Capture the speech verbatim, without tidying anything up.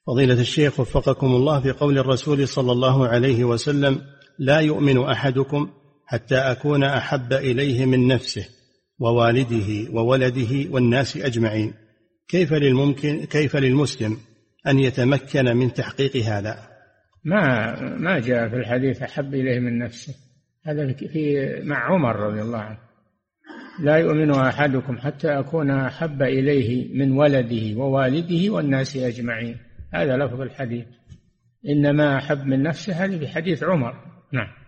فضيلة الشيخ وفقكم الله، في قول الرسول صلى الله عليه وسلم: لا يؤمن أحدكم حتى أكون أحب إليه من نفسه ووالده وولده والناس أجمعين، كيف للممكن كيف للمسلم أن يتمكن من تحقيق هذا؟ ما ما جاء في الحديث أحب إليه من نفسه، هذا في مع عمر رضي الله عنه: لا يؤمن أحدكم حتى أكون أحب إليه من ولده ووالده والناس أجمعين، هذا لفظ الحديث. إنما أحب من نفسه هذه في حديث عمر. نعم.